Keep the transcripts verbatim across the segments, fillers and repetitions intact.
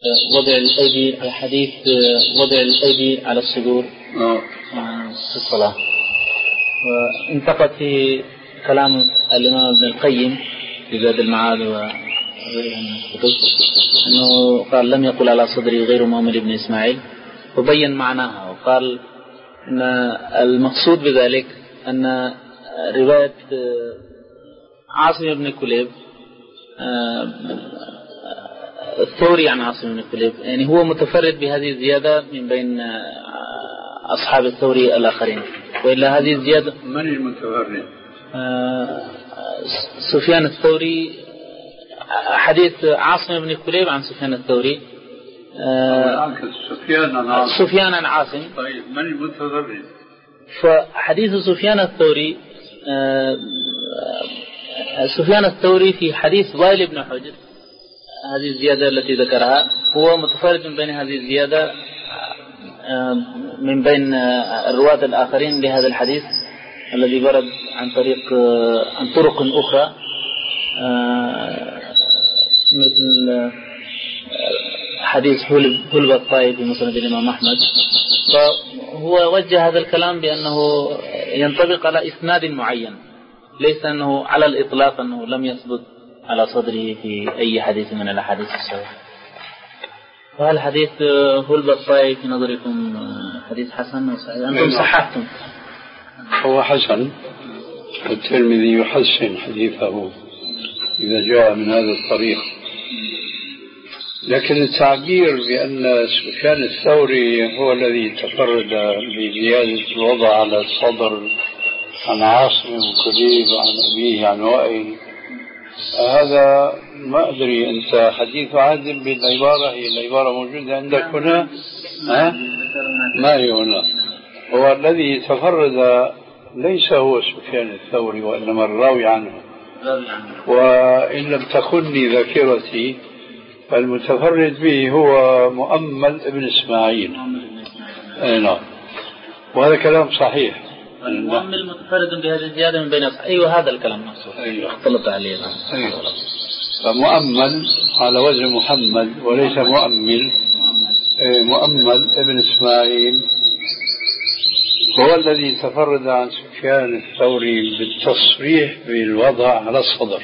وضع الأيدي الحديث وضع الأيدي على الصدور في الصلاة، وانتقد في كلام الإمام ابن القيم في زاد المعاد وغيرها من الكتب أنه قال لم يقل على صدري غير مؤمن بن إسماعيل، وبين معناها وقال أن المقصود بذلك أن رواية عاصم بن كليب الثوري عن عاصم بن كليب يعني هو متفرد بهذه الزيادة من بين أصحاب الثوري الآخرين، وإلا هذه الزيادة من المتفرد؟ سفيان الثوري، حديث عاصم بن كليب عن سفيان الثوري. سفيان عن عاصم. سفيان عن عاصم. طيب من المتفرد؟ فحديث سفيان الثوري سفيان الثوري في حديث وائل بن حجر، هذه الزيادة التي ذكرها هو متفرد من بين هذه الزيادة من بين الرواة الآخرين لهذا الحديث الذي ورد عن طريق عن طرق أخرى مثل حديث هلب الطائي في مسند الإمام أحمد. فهو وجه هذا الكلام بأنه ينطبق على إسناد معين، ليس أنه على الإطلاق أنه لم يثبت على صدره في أي حديث من الأحاديث الصحيحة. وهل حديث هلب الطائي في نظركم حديث حسن وصحيح؟ أنتم صححتم. هو حسن، الترمذي يحسن حديثه إذا جاء من هذا الطريق، لكن التعبير بأن سفيان الثوري هو الذي تفرد بزيادة الوضع على الصدر عن عاصم وكليب عن أبيه عن وائل، هذا ما أدري. أنت حديث عادل بالعبارة، هي العبارة موجودة عندك هنا؟ ها؟ ما هي هنا. هو الذي تفرد ليس هو سفيان الثوري وإنما الراوي عنه، وإن لم تخني ذاكرتي فالمتفرد به هو مؤمل ابن إسماعيل. أي نعم، وهذا كلام صحيح. المؤمل متفرد بهذه الزيادة من بين أصحابه. أيوة هذا الكلام نفسه. أيوة. اختلط عليه. أيوة. فمؤمل على وزن محمد وليس مؤمل. مؤمل ابن إسماعيل هو الذي تفرد عن سفيان الثوري بالتصريح بالوضع على الصدر.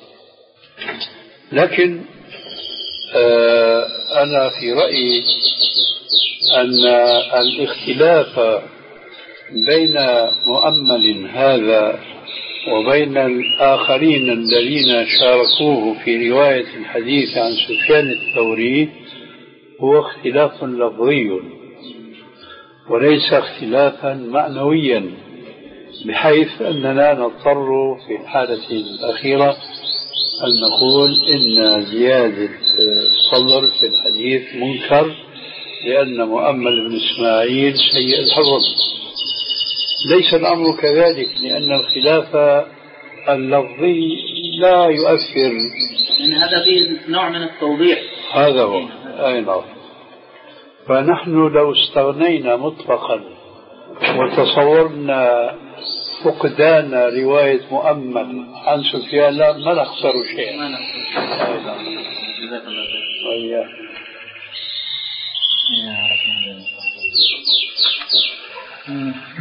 لكن آه أنا في رأيي أن الاختلاف بين مؤمل هذا وبين الآخرين الذين شاركوه في رواية الحديث عن سفيان الثوري هو اختلاف لفظي وليس اختلافا معنويا، بحيث أننا نضطر في الحالة الأخيرة أن نقول إن زيادة الصدر في الحديث منكر لأن مؤمل بن إسماعيل سيء الحفظ. ليس الأمر كذلك، لأن الخلاف اللفظي لا يؤثر. يعني هذا فيه نوع من التوضيح. هذا هو. أي نعم. فنحن لو استغنينا مطلقا وتصورنا فقدان رواية مؤمل عن سفيان لا ما نخسر شيئا. ما نخسر. جزاك الله خير. وإياك.